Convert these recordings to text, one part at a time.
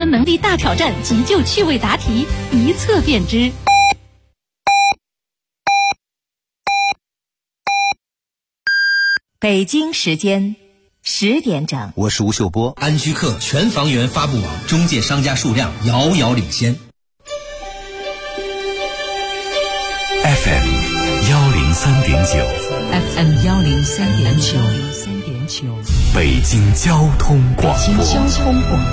观能力大挑战，急救趣味答题，一测便知。 北京时间10点整， 我是吴秀波。 安居客全房源发布网中介商家数量遥遥领先。 FM 103.9 FM 103.9 北京交通广播。 北京交通广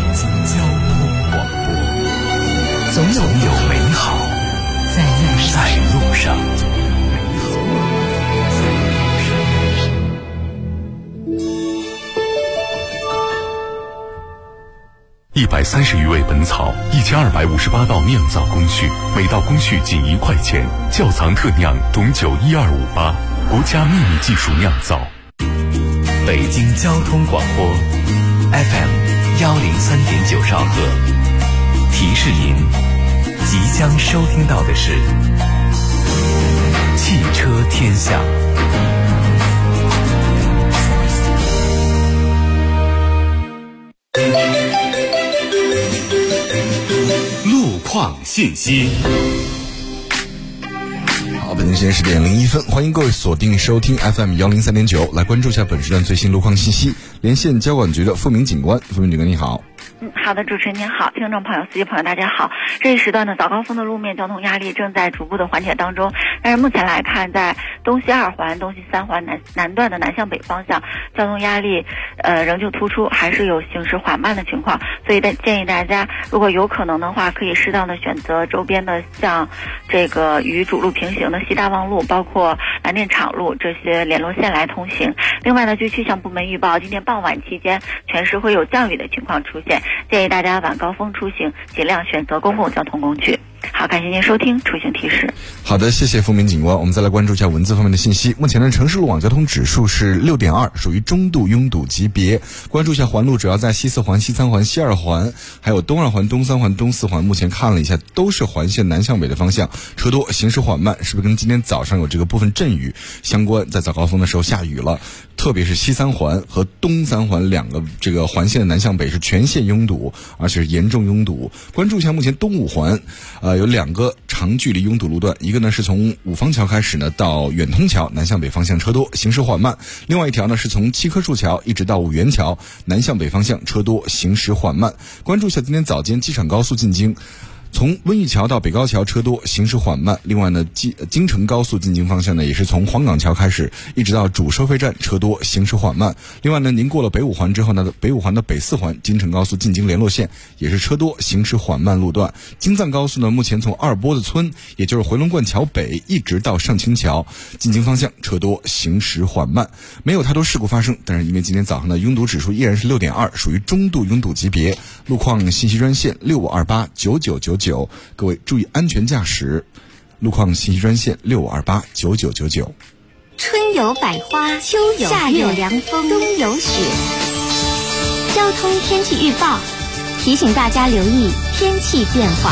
播，总有美好在路上。 130余味本草，1258道酿造工序，每道工序仅1块钱。窖藏特酿董酒12588，国家秘密技术酿造。 北京交通广播 FM 103.9兆赫，提示您即将收听到的是汽车天下。 路况信息。 好，北京时间10点01分，欢迎各位锁定收听 FM 103.9，来关注一下本时段最新路况信息。连线交管局的付明警官，付明警官你好。 好的，主持人您好，听众朋友、司机朋友大家好。这一时段呢，早高峰的路面交通压力正在逐步的缓解当中，但是目前来看，在东西2环、东西3环南段的南向北方向，交通压力仍旧突出，还是有行驶缓慢的情况，所以建议大家如果有可能的话，可以适当的选择周边的像这个与主路平行的西大望路，包括蓝电厂路这些联络线来通行。另外呢，据气象部门预报，今天傍晚期间全市会有降雨的情况出现，建议大家晚高峰出行尽量选择公共交通工具。好，感谢您收听出行提示。 好的，谢谢付明警官。我们再来关注一下文字方面的信息。目前的城市路网交通指数是6.2，属于中度拥堵级别。关注一下环路，主要在西4环、西3环、西2环，还有东2环、东3环、东4环。目前看了一下，都是环线南向北的方向，车多，行驶缓慢，是不是跟今天早上有这个部分阵雨相关？在早高峰的时候下雨了，特别是西3环和东3环两个这个环线的南向北是全线拥堵，而且是严重拥堵。关注一下目前东5环，有2个长距离拥堵路段，一个呢是从五方桥开始呢到远通桥南向北方向车多，行驶缓慢；另外一条呢是从七棵树桥一直到五元桥南向北方向车多，行驶缓慢。关注一下今天早间机场高速进京，从温榆桥到北高桥车多，行驶缓慢。另外呢，京承高速进京方向呢，也是从黄岗桥开始，一直到主收费站车多，行驶缓慢。另外呢，您过了北5环之后呢，北5环的北4环京承高速进京联络线也是车多，行驶缓慢路段。京藏高速呢，目前从二波子村，也就是回龙观桥北，一直到上清桥进京方向车多，行驶缓慢，没有太多事故发生。但是因为今天早上的拥堵指数依然是6.2，属于中度拥堵级别。路况信息专线65289999。各位注意安全驾驶。路况信息专线65289999。 春有百花，秋有夏有凉风，冬有雪。交通天气预报提醒大家留意天气变化。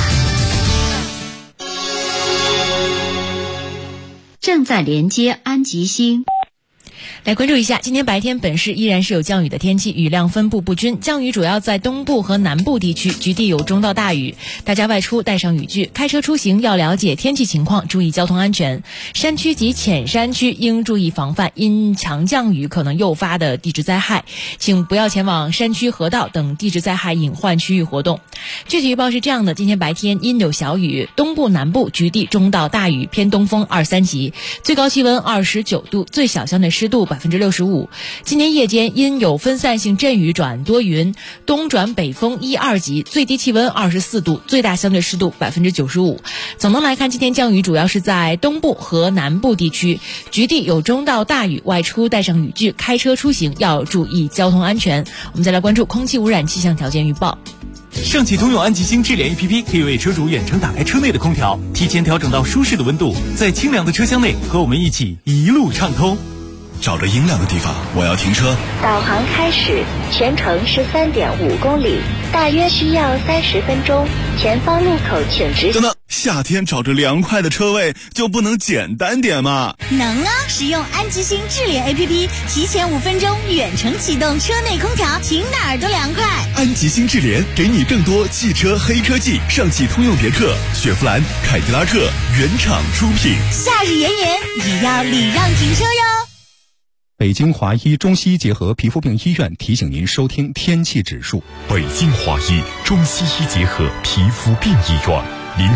正在连接安吉星。 来关注一下，今天白天本市依然是有降雨的天气，雨量分布不均，降雨主要在东部和南部地区，局地有中到大雨。大家外出带上雨具，开车出行要了解天气情况，注意交通安全。山区及浅山区应注意防范因强降雨可能诱发的地质灾害，请不要前往山区河道等地质灾害隐患区域活动。具体预报是这样的，今天白天阴有小雨，东部南部局地中到大雨，偏东风2、3级，最高气温29度，最小相对湿度65%。今天夜间阴有分散性阵雨转多云，东转北风1、2级，最低气温24度，最大相对湿度95%。总的来看，今天降雨主要是在东部和南部地区，局地有中到大雨，外出带上雨具，开车出行要注意交通安全。我们再来关注空气污染气象条件预报。 上汽通用安吉星智联 APP 可以为车主远程打开车内的空调，提前调整到舒适的温度，在清凉的车厢内和我们一起一路畅通。 找着阴凉的地方，我要停车。 导航开始，全程13.5公里，大约需要30分钟。前方路口请直。 等等， 夏天找着凉快的车位就不能简单点吗？ 能啊！使用安吉星智联 APP， 提前5分钟远程启动车内空调，停哪儿都凉快。 安吉星智联给你更多汽车黑科技，上汽通用别克、雪佛兰、凯迪拉克原厂出品。 夏日炎炎也要礼让停车哟。 北京华医中西医结合皮肤病医院提醒您收听天气指数。 北京华医中西医结合皮肤病医院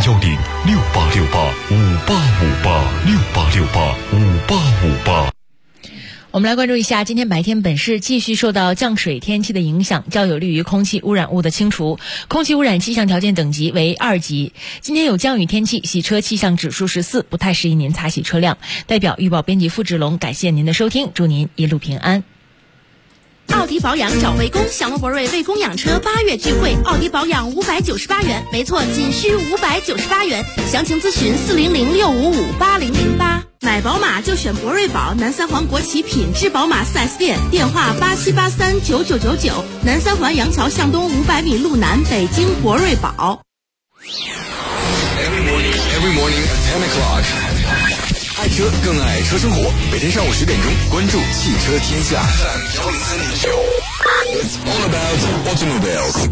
，0106868585868685858。 我们来关注一下，今天白天本市继续受到降水天气的影响，较有利于空气污染物的清除，空气污染气象条件等级为2级。今天有降雨天气，洗车气象指数是4，不太适宜您擦洗车辆。代表预报编辑付志龙，感谢您的收听，祝您一路平安。 奥迪保养找魏工，享乐博瑞魏工养车8月聚会，奥迪保养598元，没错，仅需598元。详情咨询40065580808。买宝马就选博瑞宝，南三环国企品质宝马 4S 店，电话87839999，南三环杨桥向东500米路南，北京博瑞宝。 Every morning at 10 o'clock. 爱车更爱车生活，每天上午10点钟，关注汽车天下。It's all about automobiles.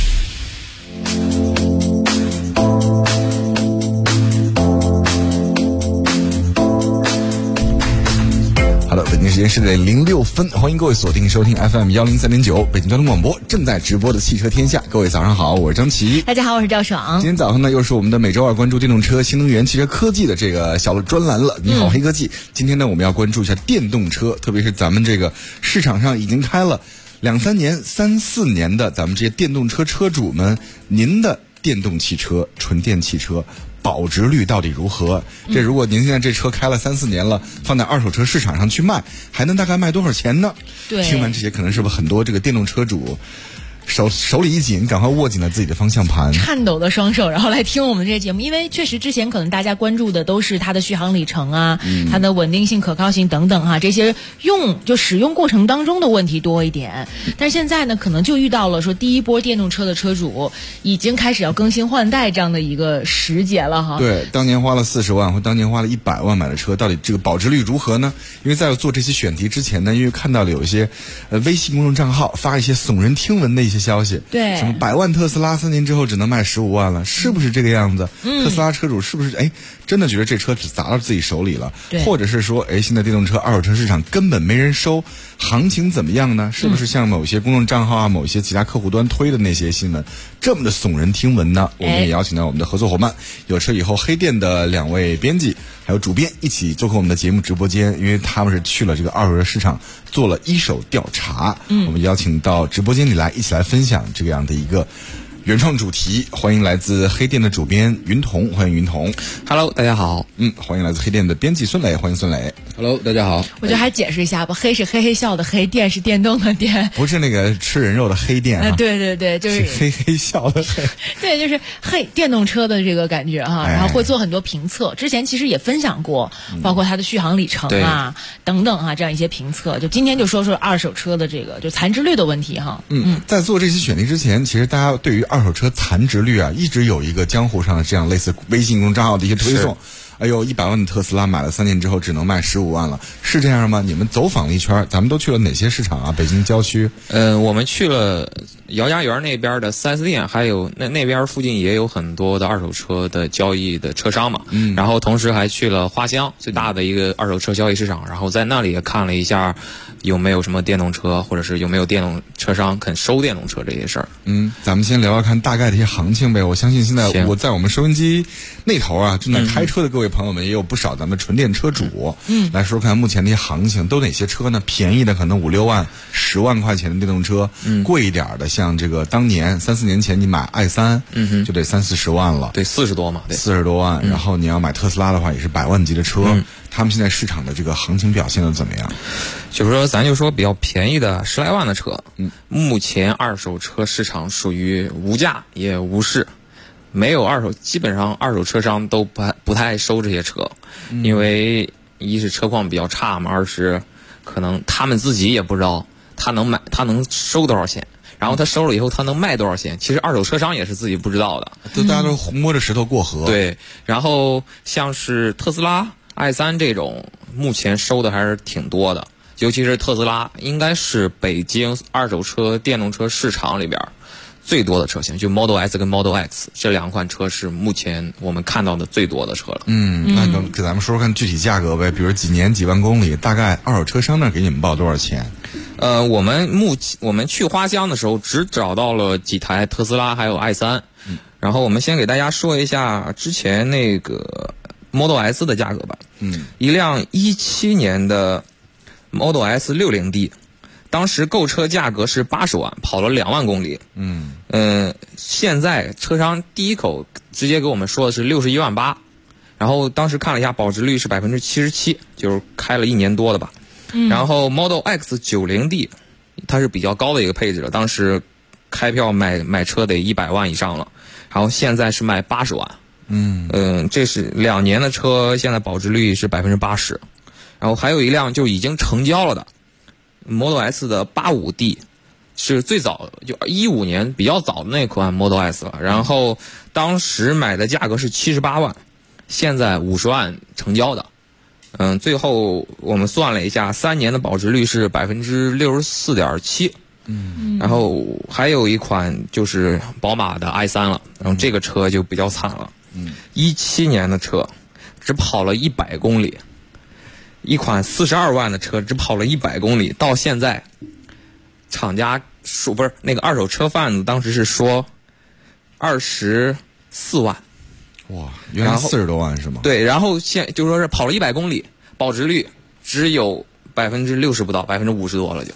好的，北京时间10点06分，欢迎各位锁定收听 FM 103.9北京交通广播正在直播的汽车天下。各位早上好，我是张琪。 大家好，我是赵爽。 今天早上呢，又是我们的每周2关注电动车、新能源汽车科技的这个小专栏了。你好，黑科技。今天呢，我们要关注一下电动车，特别是咱们这个市场上已经开了2-3年、3-4年的咱们这些电动车车主们，您的电动汽车、纯电汽车保值率到底如何？这如果您现在这车开了3-4年了，放在二手车市场上去卖，还能大概卖多少钱呢？ 对， 听完这些，可能是不是很多这个电动车主手里一紧，赶快握紧了自己的方向盘， 颤抖的双手，然后来听我们这些节目。因为确实之前可能大家关注的都是它的续航里程啊，它的稳定性、可靠性等等哈，这些使用过程当中的问题多一点。但是现在呢，可能就遇到了说第一波电动车的车主已经开始要更新换代这样的一个时节了哈。 对，当年花了40万或当年花了100万买的车，到底这个保值率如何呢？因为在做这些选题之前呢，因为看到了有一些微信公众账号发一些耸人听闻的一些消息， 对， 什么100万特斯拉3年之后只能卖15万了，是不是这个样子？特斯拉车主是不是真的觉得这车只砸到自己手里了？或者是说现在电动车二手车市场根本没人收，行情怎么样呢？是不是像某些公众账号啊、某些其他客户端推的那些新闻这么的耸人听闻呢？我们也邀请到我们的合作伙伴有车以后黑店的2位编辑还有主编一起做客我们的节目直播间，因为他们是去了这个二手车市场做了一手调查，我们邀请到直播间里来一起来分享这样的一个原创主题。欢迎来自黑店的主编云彤，欢迎云彤。 Hello， 大家好。 欢迎来自黑店的编辑孙磊，欢迎孙磊。 Hello， 大家好。 我觉得还解释一下吧，黑是嘿嘿笑的黑，电是电动的电， 不是那个吃人肉的黑店啊。 对对对，就是嘿嘿笑的黑。 对，就是嘿电动车的这个感觉哈，然后会做很多评测。之前其实也分享过，包括它的续航里程啊等等哈，这样一些评测。就今天就说说二手车的这个就残值率的问题哈。 在做这些选题之前，其实大家对于二手车残值率啊，一直有一个江湖上的这样类似微信公众账号的一些推送。100万的特斯拉买了3年之后只能卖15万了，是这样吗？你们走访了一圈，咱们都去了哪些市场啊？北京郊区？ 我们去了姚家园那边的 4S 店，还有那边附近也有很多的二手车的交易的车商嘛。然后同时还去了花乡最大的一个二手车交易市场，然后在那里也看了一下有没有什么电动车，或者是有没有电动车商肯收电动车这些事儿。 咱们先聊聊看大概的一些行情呗。我相信现在我在我们收音机那头啊，正在开车的各位朋友们也有不少咱们纯电车主。来说看目前的一些行情都哪些车呢？便宜的可能5-6万、10万块钱的电动车，贵一点的像这个当年3-4年前你买i3，就得30-40万了。 对，40多嘛，对 ，40多万。然后你要买特斯拉的话，也是100万级的车。他们现在市场的这个行情表现的怎么样？ 就是说，咱就说比较便宜的10来万的车，目前二手车市场属于无价也无市，没有二手，基本上二手车商都不太爱收这些车，因为一是车况比较差嘛，二是可能他们自己也不知道他能收多少钱。 然后他收了以后他能卖多少钱，其实二手车商也是自己不知道的， 大家都摸着石头过河。 对，然后像是特斯拉、i3这种，目前收的还是挺多的，尤其是特斯拉，应该是北京二手车电动车市场里边最多的车型，就 Model S 跟 Model X 这2款车是目前我们看到的最多的车了。 那给咱们说说看具体价格呗，比如几年几万公里，大概二手车商那给你们报多少钱？ 我们去花乡的时候只找到了几台特斯拉还有 i3，然后我们先给大家说一下之前那个 Model S 的价格吧。一辆17年的 Model S 60D， 当时购车价格是80万，跑了2万公里。现在车商第一口直接给我们说的是61万8，然后当时看了一下，保值率是77%，就是开了1年多的吧。然后 Model X 90D， 它是比较高的一个配置了，当时开票买车得100万以上了，然后现在是卖80万。这是2年的车，现在保值率是80%。然后还有一辆就已经成交了的 Model S 的85D， 是最早就15年比较早的那款 Model S 了，然后当时买的价格是78万，现在50万成交的。最后我们算了一下，3年的保值率是64.7%。然后还有一款就是宝马的 i3 了，然后这个车就比较惨了。17年的车只跑了100公里，一款42万的车只跑了100公里，到现在厂家说不是那个二手车贩子当时是说24万。 哇，原来40多万是吗？ 对，然后就说是跑了100公里，保值率只有60%不到，50%多了就。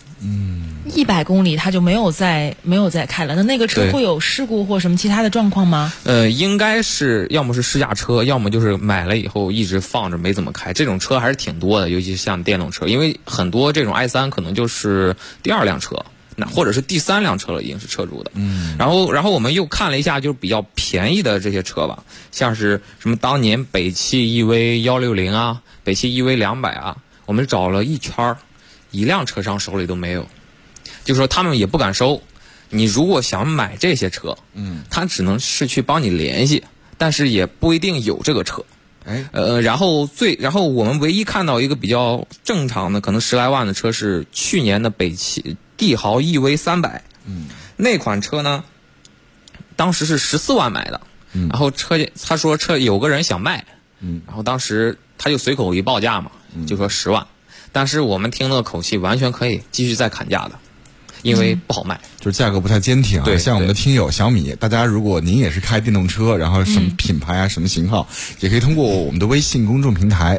100公里他就没有再开了，那个车会有事故或什么其他的状况吗？ 应该是要么是试驾车，要么就是买了以后一直放着没怎么开，这种车还是挺多的，尤其像电动车，因为很多这种 i3 可能就是第2辆车，那或者是第3辆车了，已经是车主的。然后我们又看了一下，就是比较便宜的这些车吧，像是什么当年北汽 EV 160啊，北汽 EV 200啊，我们找了一圈，一辆车商手里都没有，就说他们也不敢收。你如果想买这些车，他只能是去帮你联系，但是也不一定有这个车。然后我们唯一看到一个比较正常的，可能10来万的车是去年的北汽帝豪 EV 300，那款车呢，当时是14万买的，然后他说车有个人想卖，然后当时他就随口一报价嘛，就说10万，但是我们听那个口气完全可以继续再砍价的，因为不好卖， 就是价格不太坚挺啊。 对， 像我们的听友小米，大家如果您也是开电动车，然后什么品牌啊、什么型号，也可以通过我们的微信公众平台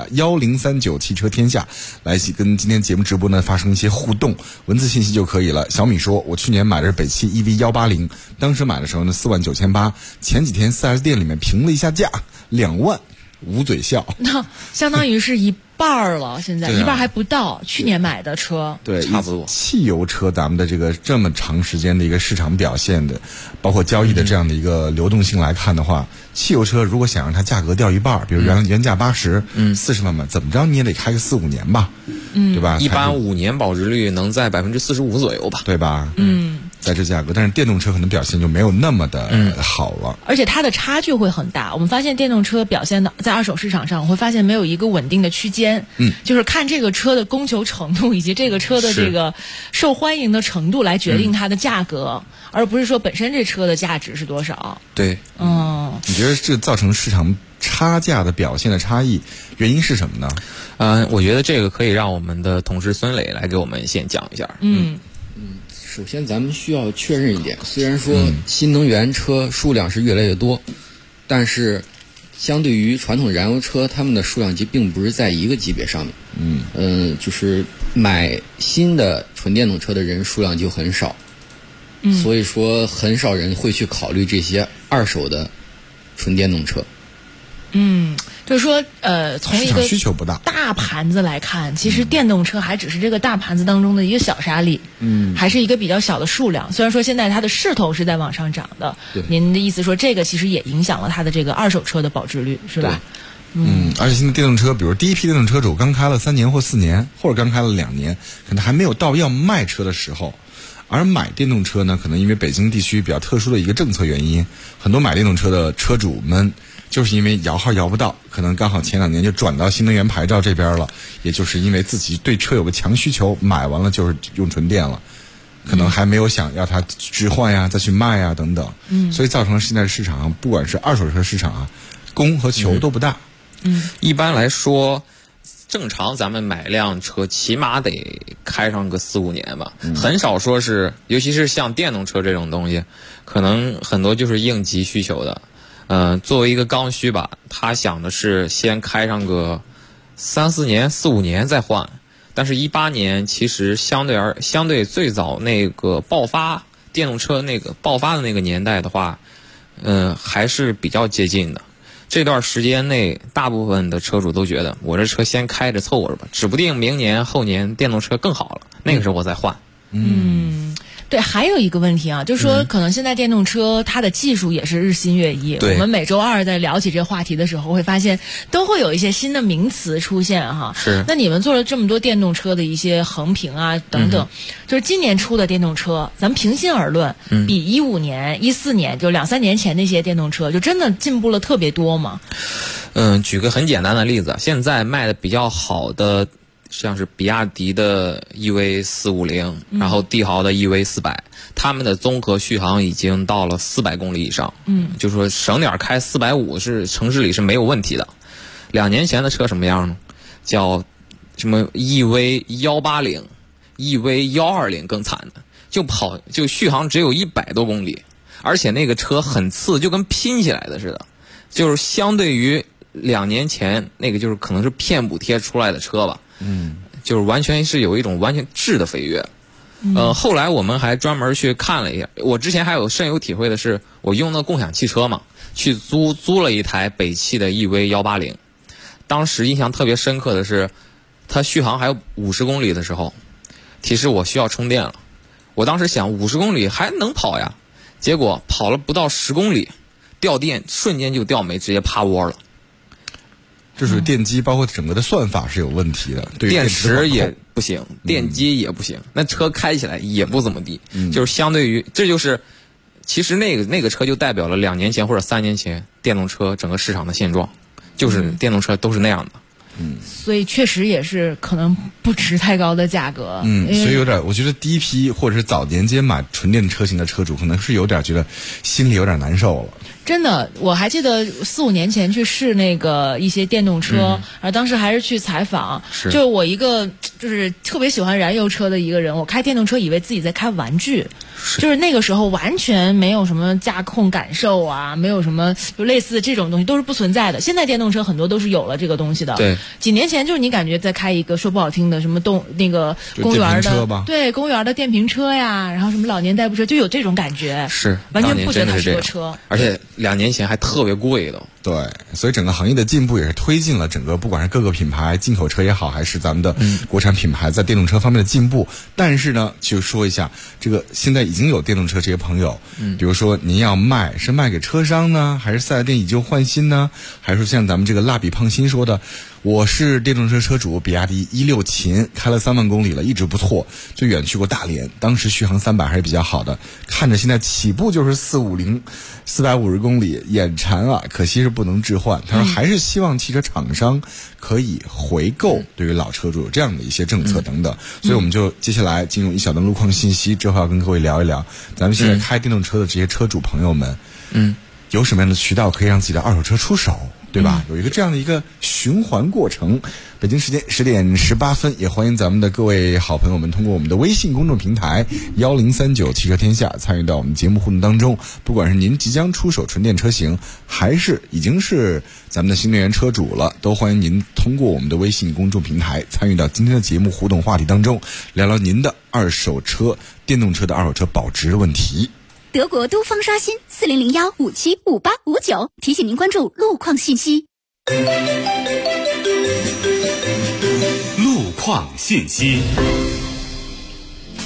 1039汽车天下来跟今天节目直播呢发生一些互动，文字信息就可以了。小米说，我去年买的是北汽 EV 180，当时买的时候呢49800，前几天 4S 店里面评了一下价2万，捂嘴笑。 那相当于是一半了，现在一半还不到，去年买的车。 对， 差不多。 汽油车咱们的这么长时间的一个市场表现的，包括交易的这样的一个流动性来看的话，汽油车如果想让它价格掉一半，比如原价80，40万嘛，怎么着你也得开个4-5年吧，对吧？ 一般5年保值率能在45%左右吧， 对吧？在这价格，但是电动车可能表现就没有那么的好了， 而且它的差距会很大。我们发现电动车表现的在二手市场上，我会发现没有一个稳定的区间，就是看这个车的供求程度以及这个车的这个受欢迎的程度来决定它的价格，而不是说本身这车的价值是多少。 对， 你觉得这造成市场差价的表现的差异原因是什么呢？ 我觉得这个可以让我们的同事孙磊来给我们先讲一下。 首先咱们需要确认一点，虽然说新能源车数量是越来越多，但是相对于传统燃油车，他们的数量级并不是在一个级别上面。就是买新的纯电动车的人数量就很少，所以说很少人会去考虑这些二手的纯电动车。 就是说，从一个需求不大大盘子来看，其实电动车还只是这个大盘子当中的一个小沙粒，还是一个比较小的数量。虽然说现在它的势头是在往上涨的，您的意思说这个其实也影响了它的这个二手车的保值率，是吧？ 而且现在电动车，比如第一批电动车主刚开了3年或4年，或者刚开了2年，可能还没有到要卖车的时候。 而买电动车呢，可能因为北京地区比较特殊的一个政策原因，很多买电动车的车主们就是因为摇号摇不到，可能刚好前2年就转到新能源牌照这边了，也就是因为自己对车有个强需求，买完了就是用纯电了，可能还没有想要它置换呀、再去卖呀等等，所以造成了现在市场上不管是二手车市场啊，供和求都不大。 一般来说，正常咱们买辆车起码得开上个4、5年吧，很少说是，尤其是像电动车这种东西，可能很多就是应急需求的。作为一个刚需吧，他想的是先开上个3、4年、4、5年再换。但是18年其实相对最早那个爆发电动车那个爆发的那个年代的话，还是比较接近的。这段时间内，大部分的车主都觉得我这车先开着凑合着吧，指不定明年后年电动车更好了，那个时候我再换。 对，还有一个问题啊，就是说可能现在电动车它的技术也是日新月异。我们每周2在聊起这个话题的时候，会发现都会有一些新的名词出现哈。 是。 那你们做了这么多电动车的一些横评啊等等，就是今年出的电动车，咱们平心而论，比15年、14年就2、3年前那些电动车，就真的进步了特别多吗？ 举个很简单的例子，现在卖的比较好的，像是比亚迪的 EV450，然后帝豪的 EV400，他们的综合续航已经到了400公里以上。就是说省点开450是城市里是没有问题的。2年前的车什么样呢？叫什么 EV180、EV120更惨的，就续航只有100多公里，而且那个车很次，就跟拼起来的似的，就是相对于2年前那个就是可能是骗补贴出来的车吧。就是完全是有一种完全质的飞跃。后来我们还专门去看了一下，我之前还有深有体会的是，我用的共享汽车嘛，去租了一台北汽的 EV180，当时印象特别深刻的是，它续航还有50公里的时候，提示我需要充电了。我当时想50公里还能跑呀，结果跑了不到10公里，掉电瞬间就掉没，直接趴窝了。 就是电机包括整个的算法是有问题的，对于电池也不行，电机也不行，那车开起来也不怎么地。就是相对于，这就是其实那个车就代表了2年前或者3年前电动车整个市场的现状，就是电动车都是那样的。 所以确实也是可能不值太高的价格。 所以有点，我觉得第一批或者是早年间买纯电车型的车主，可能是有点觉得心里有点难受了。 真的，我还记得4、5年前去试那个一些电动车，而当时还是去采访，就是我一个就是特别喜欢燃油车的一个人，我开电动车以为自己在开玩具，就是那个时候完全没有什么驾控感受啊，没有什么就类似这种东西都是不存在的。现在电动车很多都是有了这个东西的。 对， 几年前就是你感觉在开一个说不好听的什么那个公园的，对，公园的电瓶车呀，然后什么老年代步车，就有这种感觉， 是完全不觉得它是个车， 而且2年前还特别贵的。 对，所以整个行业的进步也是推进了整个不管是各个品牌进口车也好，还是咱们的国产品牌在电动车方面的进步。但是呢，就说一下这个现在已经有电动车这些朋友，比如说您要卖是卖给车商呢，还是4S店以旧换新呢，还是说像咱们这个蜡笔胖新说的，我是电动车车主，比亚迪16秦开了3万公里了，一直不错，最远去过大连，当时续航300还是比较好的，看着现在起步就是450公里，眼馋啊，可惜是不能置换。他说还是希望汽车厂商可以回购，对于老车主有这样的一些政策等等。所以我们就接下来进入一小段路况信息，之后要跟各位聊一聊咱们现在开电动车的这些车主朋友们，有什么样的渠道可以让自己的二手车出手，对吧？有一个这样的一个循环过程。北京时间10点18分，也欢迎咱们的各位好朋友们通过我们的微信公众平台1039汽车天下参与到我们节目互动当中。不管是您即将出手纯电车型，还是已经是咱们的新能源车主了，都欢迎您通过我们的微信公众平台参与到今天的节目互动话题当中，聊聊您的二手车、电动车的二手车保值的问题。 德国都方刷新4001575859，提醒您关注路况信息。 路况信息。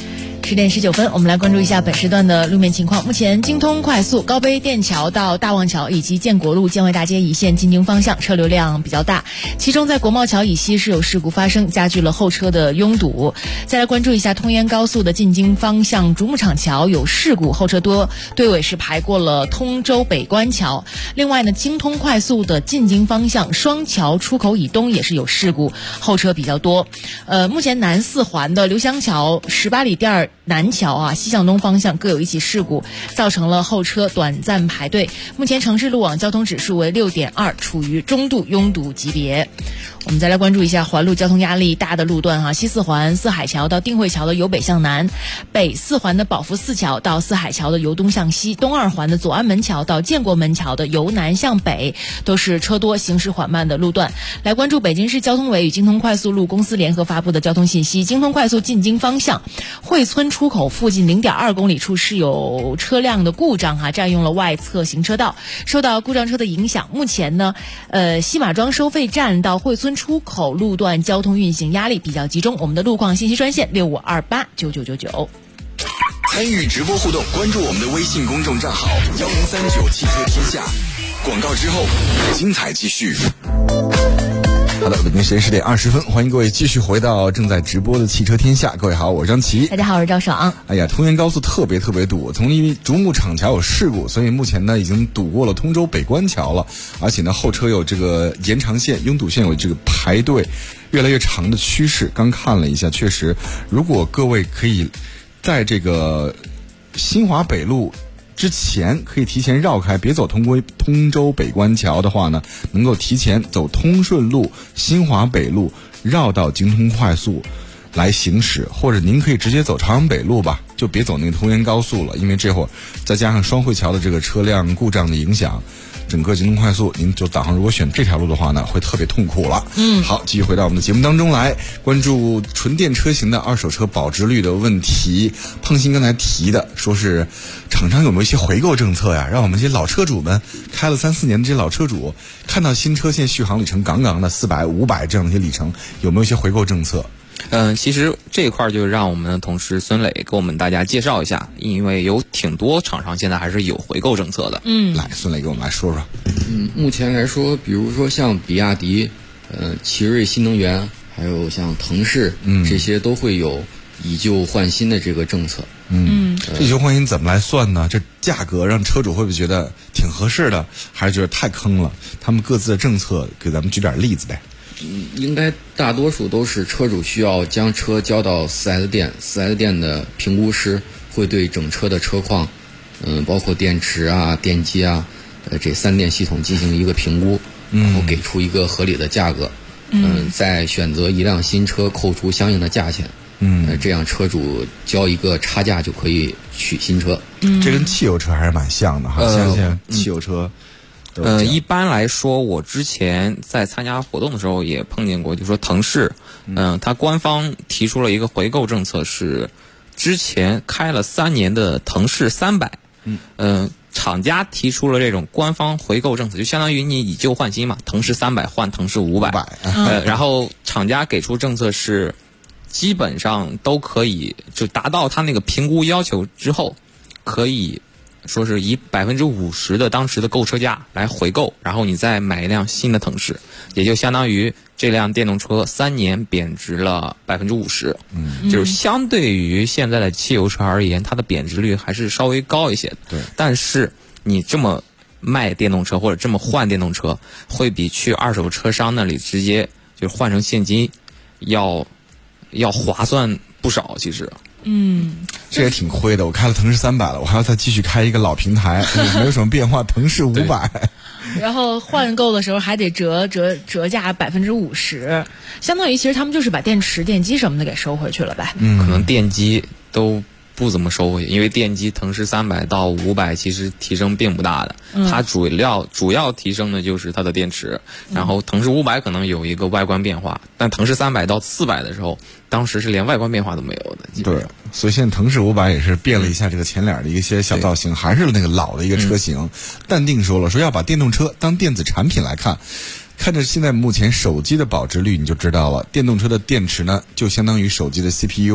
10点19分，我们来关注一下本时段的路面情况。目前京通快速高碑店桥到大望桥以及建国路建外大街一线进京方向车流量比较大，其中在国贸桥以西是有事故发生，加剧了后车的拥堵。再来关注一下通燕高速的进京方向竹牧场桥有事故，后车多，队尾是排过了通州北关桥。另外呢，京通快速的进京方向双桥出口以东也是有事故，后车比较多。目前南四环的刘香桥、18里店南桥西向东方向各有一起事故，造成了后车短暂排队。目前城市路网交通指数为6.2，处于中度拥堵级别。我们再来关注一下环路交通压力大的路段西四环四海桥到定慧桥的由北向南，北四环的宝福寺桥到四海桥的由东向西，东二环的左安门桥到建国门桥的由南向北都是车多行驶缓慢的路段。来关注北京市交通委与京通快速路公司联合发布的交通信息，京通快速进京方向惠村出口附近0.2公里处是有车辆的故障占用了外侧行车道，受到故障车的影响，目前呢西马庄收费站到惠村出口路段交通运行压力比较集中。我们的路况信息专线65289999。 参与直播互动，关注我们的微信公众账号1039汽车天下。广告之后，精彩继续。 好的，北京时间10点20分，欢迎各位继续回到正在直播的汽车天下。各位好，我是张琪。 大家好，我是赵爽。 哎呀，通燕高速特别堵，从因为竹牧场桥有事故，所以目前呢已经堵过了通州北关桥了，而且呢后车有这个延长线、拥堵线有这个排队越来越长的趋势。刚看了一下，确实，如果各位可以在这个新华北路之前可以提前绕开，别走通州北关桥的话呢，能够提前走通顺路、新华北路绕到京通快速来行驶，或者您可以直接走朝阳北路吧，就别走那个通燕高速了，因为这会儿再加上双汇桥的这个车辆故障的影响，整个京通快速您就早上如果选这条路的话呢，会特别痛苦了。好，继续回到我们的节目当中来，关注纯电车型的二手车保值率的问题。胖鑫刚才提的，说是厂商有没有一些回购政策呀，让我们这些老车主们开了3、4年的这些老车主看到新车现在续航里程杠杠的400、500这样的一些里程，有没有一些回购政策？ 其实这一块就让我们的同事孙磊给我们大家介绍一下，因为有挺多厂商现在还是有回购政策的。 来，孙磊给我们来说说。 目前来说，比如说像比亚迪、奇瑞新能源，还有像腾势，这些都会有以旧换新的这个政策。 这以旧换新怎么来算呢？这价格让车主会不会觉得挺合适的，还是觉得太坑了？他们各自的政策给咱们举点例子呗。 应该大多数都是车主需要将车交到 4S 店，4S 店的评估师会对整车的车况，包括电池啊、电机啊，这3电系统进行一个评估，然后给出一个合理的价格，再选择一辆新车扣除相应的价钱，这样车主交一个差价就可以取新车。 这跟汽油车还是蛮像的哈，像现在汽油车。 一般来说，我之前在参加活动的时候也碰见过，就说腾势，它官方提出了一个回购政策，是之前开了3年的腾势300，厂家提出了这种官方回购政策，就相当于你以旧换新嘛，腾势300换腾势500，然后厂家给出政策是基本上都可以就达到他那个评估要求之后，可以说是以50%的当时的购车价来回购，然后你再买一辆新的腾势，也就相当于这辆电动车3年贬值了50%，就是相对于现在的汽油车而言，它的贬值率还是稍微高一些的。 对， 但是你这么卖电动车或者这么换电动车，会比去二手车商那里直接就换成现金要划算不少，其实。 这也挺亏的。我开了腾势300了，我还要再继续开一个老平台，没有什么变化。腾势500， 然后换购的时候还得折价50%，相当于其实他们就是把电池、电机什么的给收回去了呗。 可能电机都不怎么收回去，因为电机腾势300到500其实提升并不大的，它主要提升的就是它的电池，然后腾势500可能有一个外观变化，但腾势300到400的时候，当时是连外观变化都没有的。 对，所以现在腾势500也是变了一下这个前脸的一些小造型，还是那个老的一个车型。淡定说了，说要把电动车当电子产品来看。看着现在目前手机的保值率，你就知道了，电动车的电池呢，就相当于手机的 CPU，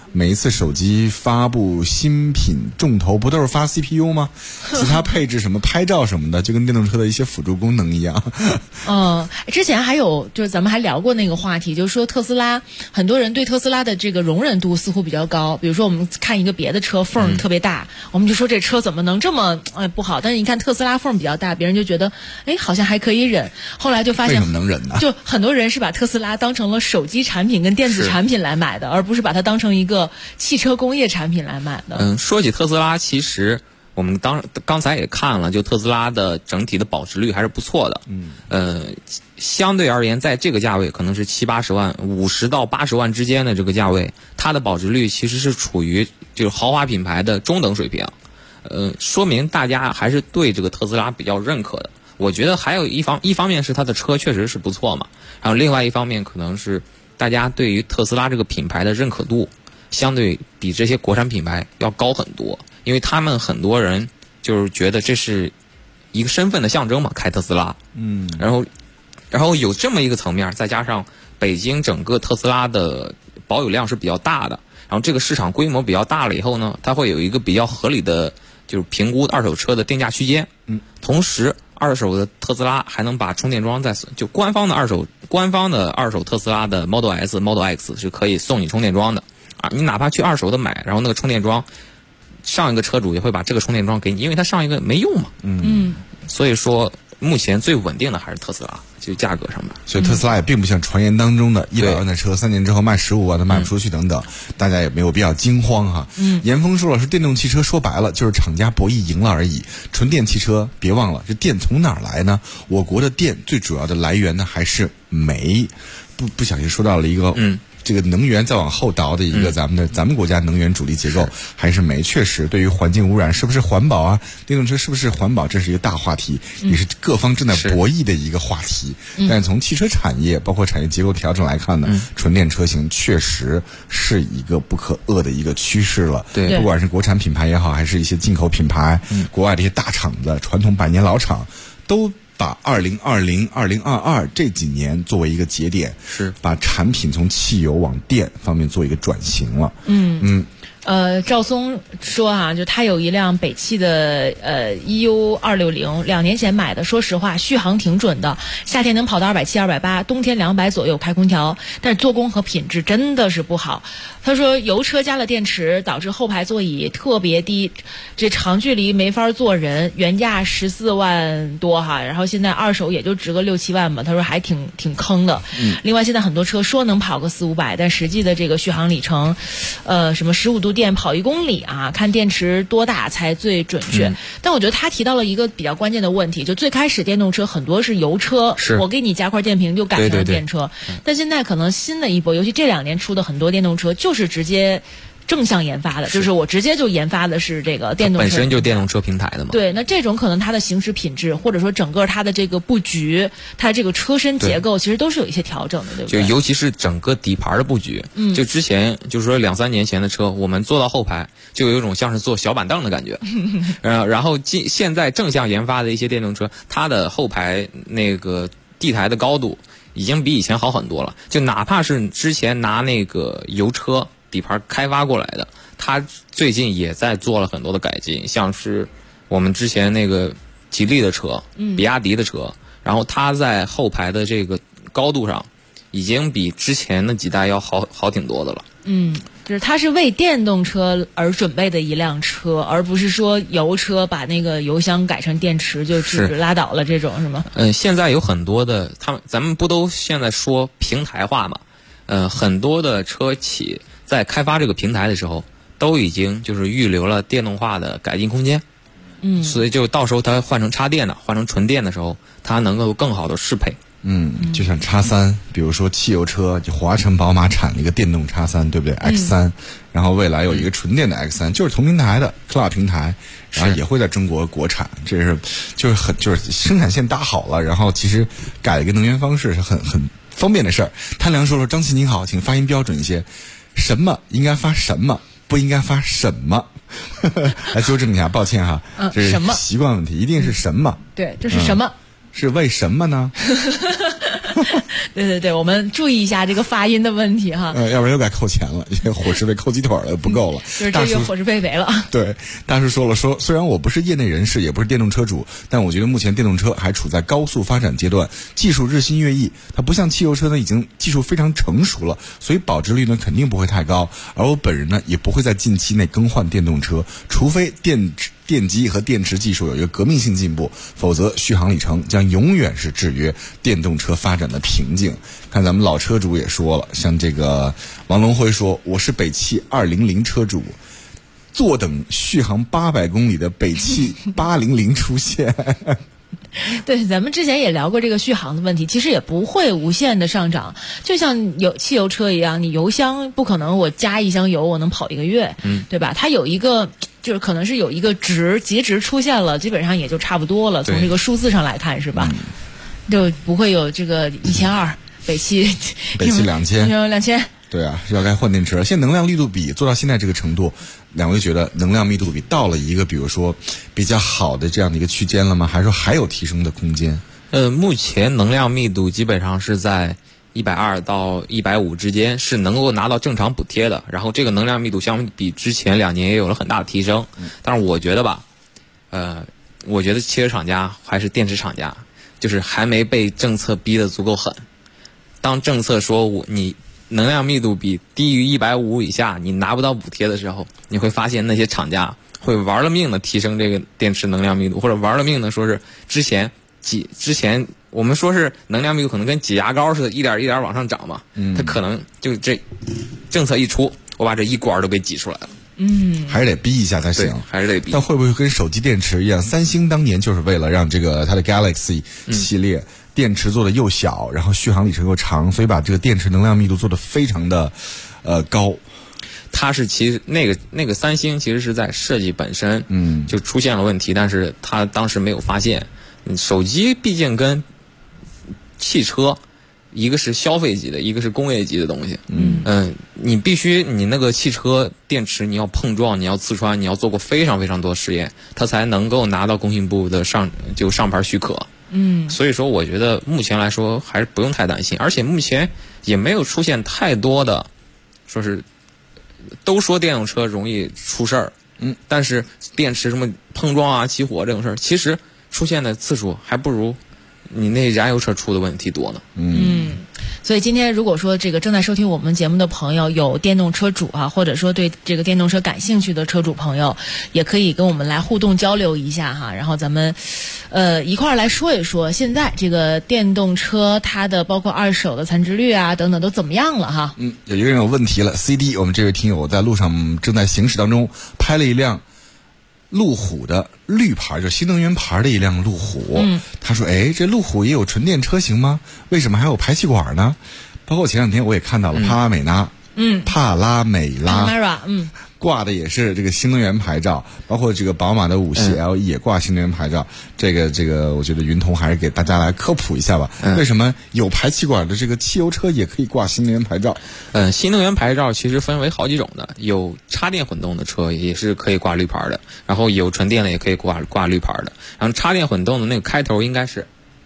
每一次手机发布新品重头不都是发 CPU 吗？其他配置什么拍照什么的，就跟电动车的一些辅助功能一样。 之前还有就是咱们还聊过那个话题，就是说特斯拉，很多人对特斯拉的这个容忍度似乎比较高。比如说我们看一个别的车缝特别大，我们就说这车怎么能这么不好？但是你看特斯拉缝比较大，别人就觉得好像还可以忍。后来就发现为什么能忍呢？ 就很多人是把特斯拉当成了手机产品跟电子产品来买的，而不是把它当成一个汽车工业产品来买的。 说起特斯拉，其实我们刚才也看了，就特斯拉的整体的保值率还是不错的。相对而言，在这个价位可能是70-80万，50到80万之间的这个价位，它的保值率其实是处于就是豪华品牌的中等水平。说明大家还是对这个特斯拉比较认可的。我觉得还有一方面是它的车确实是不错嘛，然后另外一方面可能是大家对于特斯拉这个品牌的认可度相对比这些国产品牌要高很多，因为他们很多人就是觉得这是一个身份的象征嘛，开特斯拉。然后有这么一个层面，再加上北京整个特斯拉的保有量是比较大的，然后这个市场规模比较大了以后呢，它会有一个比较合理的就是评估二手车的定价区间。同时二手的特斯拉还能把充电桩就官方的二手特斯拉的 Model S、Model X 是可以送你充电桩的啊，你哪怕去二手的买，然后那个充电桩上一个车主也会把这个充电桩给你，因为它上一个没用嘛。所以说目前最稳定的还是特斯拉，就价格上面。 所以特斯拉也并不像传言当中的100万的车3年之后卖15万都卖不出去等等，大家也没有必要惊慌哈。严峰说了，是电动汽车说白了就是厂家博弈赢了而已。纯电汽车别忘了，这电从哪儿来呢？我国的电最主要的来源呢还是煤。不小心说到了一个这个能源再往后倒的一个咱们国家能源主力结构还是煤。确实对于环境污染是不是环保啊，电动车是不是环保，这是一个大话题，也是各方正在博弈的一个话题。但是从汽车产业包括产业结构调整来看呢，纯电车型确实是一个不可遏的一个趋势了。 对， 不管是国产品牌也好，还是一些进口品牌，国外的一些大厂子，传统100年老厂都把2020、2022这几年作为一个节点，是把产品从汽油往电方面做一个转型了。 赵松说就他有一辆北汽的EU260， 2年前买的，说实话续航挺准的，夏天能跑到270、280，冬天200左右开空调，但是做工和品质真的是不好。他说油车加了电池导致后排座椅特别低，这长距离没法坐人，原价14万多然后现在二手也就值个6-7万吧，他说还挺坑的。另外现在很多车说能跑个400-500，但实际的这个续航里程什么15度电跑1公里看电池多大才最准确。但我觉得他提到了一个比较关键的问题，就最开始电动车很多是油车，我给你加块电瓶就改成电车。但现在可能新的一波，尤其这2年出的很多电动车就是直接正向研发的，就是我直接就研发的是这个电动车， 本身就是电动车平台的嘛。 对，那这种可能它的行驶品质，或者说整个它的这个布局，它这个车身结构，其实都是有一些调整的，对不对？ 就尤其是整个底盘的布局，就之前就是说2-3年前的车，我们坐到后排就有一种像是坐小板凳的感觉。然后现在正向研发的一些电动车，它的后排那个地台的高度已经比以前好很多了。就哪怕是之前拿那个油车底盘开发过来的，它最近也在做了很多的改进，像是我们之前那个吉利的车，比亚迪的车，然后它在后排的这个高度上已经比之前的几代要好挺多的了。 就是它是为电动车而准备的一辆车，而不是说油车把那个油箱改成电池就拉倒了这种，是吗？ 现在有很多的咱们不都现在说平台化嘛？很多的车企在开发这个平台的时候，都已经就是预留了电动化的改进空间。所以就到时候它换成插电的，换成纯电的时候，它能够更好的适配。 就像X3，比如说汽油车，就华晨宝马产了一个电动X3，对不对？X3，然后未来有一个纯电的 X3，就是同平台的 Cloud 平台，然后也会在中国国产，这是就是生产线搭好了，然后其实改了一个能源方式是很方便的事儿。贪良说了，张琪您好，请发音标准一些，什么应该发什么，不应该发什么。来纠正一下，抱歉哈，这是习惯问题，一定是什么？ 对，这是什么？ 是为什么呢？ 对，我们注意一下这个发音的问题哈。 要不然又该扣钱了，伙食费扣鸡腿了不够了， 就是这个伙食费没了。 对，大叔说了，虽然我不是业内人士，也不是电动车主，但我觉得目前电动车还处在高速发展阶段，技术日新月异，它不像汽油车呢已经技术非常成熟了，所以保值率呢肯定不会太高。而我本人呢也不会在近期内更换电动车，除非电机和电池技术有一个革命性进步，否则续航里程将永远是制约电动车发展的瓶颈。看咱们老车主也说了，像这个王龙辉说，我是北汽200车主，坐等续航800公里的北汽800出现。 对，咱们之前也聊过这个续航的问题，其实也不会无限的上涨，就像汽油车一样，你油箱不可能我加一箱油我能跑1个月，对吧？它有一个就是可能是有一个极值出现了，基本上也就差不多了，从这个数字上来看是吧？就不会有这个1200，北汽2000。 对啊，要该换电池了。现在能量密度比做到现在这个程度，两位觉得能量密度比到了一个比如说比较好的这样的一个区间了吗？还是说还有提升的空间？ 目前能量密度基本上是在120到150之间，是能够拿到正常补贴的。然后这个能量密度相比之前2年也有了很大的提升。但是我觉得吧，我觉得汽车厂家还是电池厂家，就是还没被政策逼得足够狠。当政策说你能量密度比低于150以下你拿不到补贴的时候，你会发现那些厂家会玩了命的提升这个电池能量密度，或者玩了命的说是之前我们说是能量密度可能跟挤牙膏似的，一点一点往上涨嘛，它可能就这政策一出，我把这一管都给挤出来了。 还是得逼一下才行， 还是得逼。 但会不会跟手机电池一样？三星当年就是为了让这个它的 Galaxy 系列电池做的又小，然后续航里程又长，所以把这个电池能量密度做的非常的高。 它是其实那个三星其实是在设计本身就出现了问题，但是它当时没有发现。手机毕竟跟汽车一个是消费级的，一个是工业级的东西。你必须你那个汽车电池你要碰撞，你要刺穿，你要做过非常非常多实验，它才能够拿到工信部的上牌许可。所以说我觉得目前来说还是不用太担心，而且目前也没有出现太多的说是都说电动车容易出事儿，但是电池什么碰撞啊、起火这种事儿，其实出现的次数还不如你那燃油车出的问题多呢。 所以今天如果说这个正在收听我们节目的朋友有电动车主啊，或者说对这个电动车感兴趣的车主朋友，也可以跟我们来互动交流一下哈，然后咱们一块儿来说一说现在这个电动车它的包括二手的残值率啊等等都怎么样了哈。 有一个人有问题了 CD， 我们这位听友在路上正在行驶当中拍了一辆路虎的绿牌，就新能源牌的一辆路虎。他说这路虎也有纯电车型吗？为什么还有排气管呢？包括前两天我也看到了帕拉梅拉挂的也是这个新能源牌照，包括这个宝马的5系 LE 也挂新能源牌照。这个我觉得云彤还是给大家来科普一下吧。为什么有排气管的这个汽油车也可以挂新能源牌照？ 新能源牌照其实分为好几种的，有插电混动的车也是可以挂绿牌的，然后有纯电的也可以挂绿牌的。然后插电混动的那个开头应该是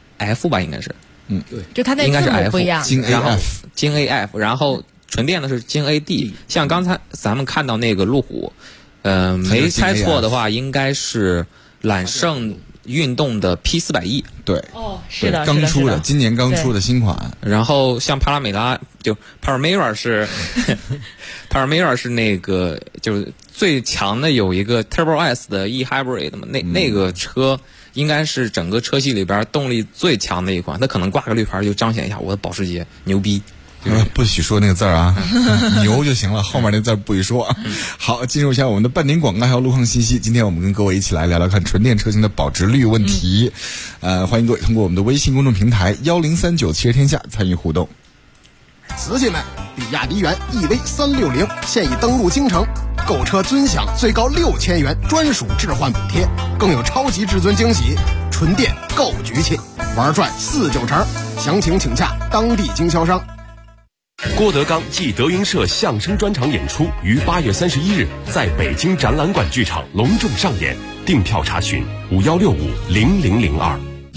F 吧，应该是对，就它那字母不一样， 京 AF， 然后纯电的是京 AD。像刚才咱们看到那个路虎，没猜错的话，应该是揽胜运动的 P400E。 对， 是的， 刚出的，今年刚出的新款。 然后像帕拉梅拉，就 Panamera 是Panamera 是那个就是最强的有一个 Turbo S 的 E-Hybrid 嘛，那个车应该是整个车系里边动力最强的一款，它可能挂个绿牌就彰显一下我的保时捷牛逼。 不许说那个字啊，牛就行了，后面那字不许说。好，进入一下我们的半点广告还有路况信息。今天我们跟各位一起来聊聊看纯电车型的保值率问题。欢迎各位通过我们的微信公众平台1039汽车天下参与互动。 瓷器们，比亚迪元 EV360现已登陆京城，购车尊享最高6000元专属置换补贴，更有超级至尊惊喜，纯电够局气，玩转4-9成。详情请洽当地经销商。 郭德纲暨德云社相声专场演出于8月31日在北京展览馆剧场隆重上演，订票查询51650002。 这个8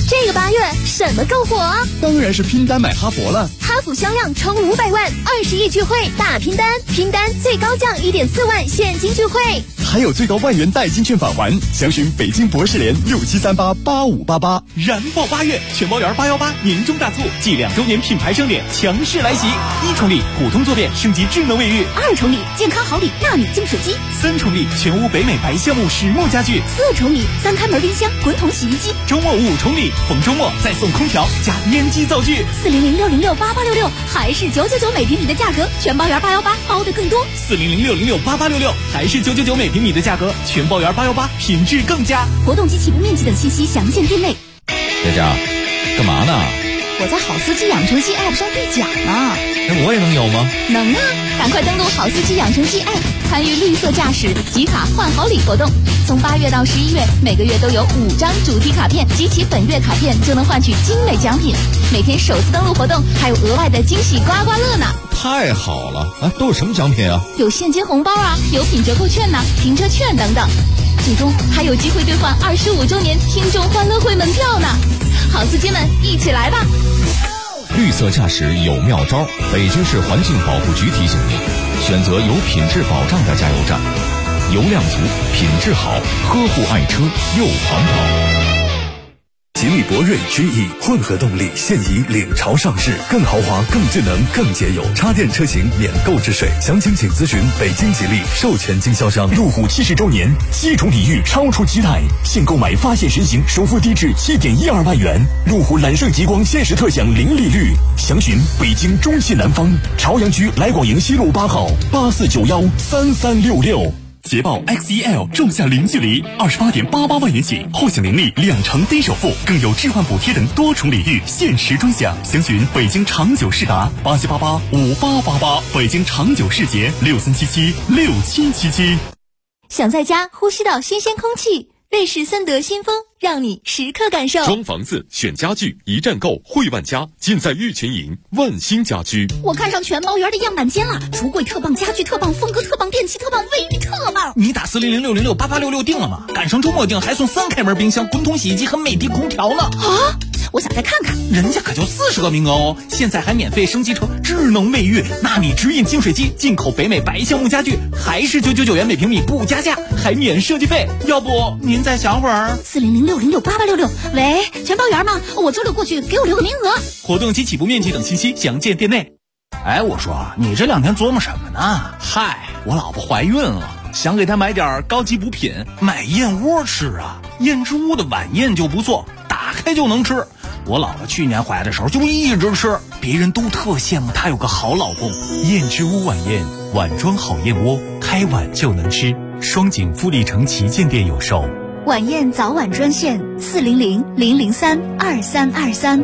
8月什么更火？ 当然是拼单买哈佛了。 哈弗销量冲500万，20亿聚会大拼单，拼单最高降1.4万现金聚会， 还有最高万元代金券返还。详询北京博士联67388588。 燃爆8月，全包圆818年终大促暨2周年品牌盛典强势来袭！1重礼普通坐便升级智能卫浴 ，2重礼健康好礼纳米净水机 ，3重礼全屋北美白橡木实木家具 ，4重礼3开门冰箱滚筒洗衣机。 周末5重礼，逢周末再送空调加烟机灶具。 400-606-8866，还是999每平米的价格，全包圆818包的更多。 400-606-8866，还是999每平米的价格，全包圆818品质更佳。 活动及起步面积等信息详见店内。 佳佳，干嘛呢？ 我在好司机养成记 App 上兑奖呢。 那我也能有吗？ 能啊，赶快登录好司机养成记 App， 参与绿色驾驶集卡换好礼活动。从8月到11月，每个月都有5张主题卡片，集齐本月卡片就能换取精美奖品。每天首次登录活动还有额外的惊喜刮刮乐呢。 太好了啊！都有什么奖品啊？ 有现金红包啊，有品折扣券呐，停车券等等。最终还有机会兑换25周年听众欢乐会门票呢。好司机们，一起来吧！ 绿色驾驶有妙招，北京市环境保护局提醒您：选择有品质保障的加油站，油量足，品质好，呵护爱车又环保。 吉利博瑞 GE 混合动力现已领潮上市，更豪华、更智能、更节油，插电车型免购置税。详情请咨询北京吉利授权经销商。 路虎70周年，7重礼遇超出期待，现购买发现神行，首付低至7.12万元。路虎揽胜极光限时特享零利率，详询北京中西南方朝阳区来广营西路8号84913366。捷豹 XEL 仲夏零距离28.88万元起，后享年利2成低首付，更有置换补贴等多重礼遇，限时专享。详询北京长久世达87885888，北京长久世捷63776777。 想在家呼吸到新鲜空气，瑞士森德新风让你时刻感受。 装房子、选家具，一站购汇万家，尽在玉群营万兴家居。 我看上全包园的样板间了，橱柜特棒，家具特棒，风格特棒，电器特棒，卫浴特棒。 你打400-606-8866定了吗？赶上周末定还送3开门冰箱、滚筒洗衣机和美的空调呢。 啊！我想再看看， 人家可就40个名额哦！现在还免费升级成智能卫浴、纳米直饮净水机，进口北美白橡木家具，还是999元每平米不加价，还免设计费。要不您再想会儿 ？400-606-8866，喂，全包园吗？我周六过去，给我留个名额。 活动及起步面积等信息详见店内。哎，我说你这2天琢磨什么呢？嗨，我老婆怀孕了，想给她买点高级补品，买燕窝吃啊。燕之屋的晚宴就不错，打开就能吃。我老婆去年怀的时候就一直吃，别人都特羡慕她有个好老公。燕之屋晚宴，碗装好燕窝，开碗就能吃。双井富力城旗舰店有售。 晚宴早晚专线400-003-2323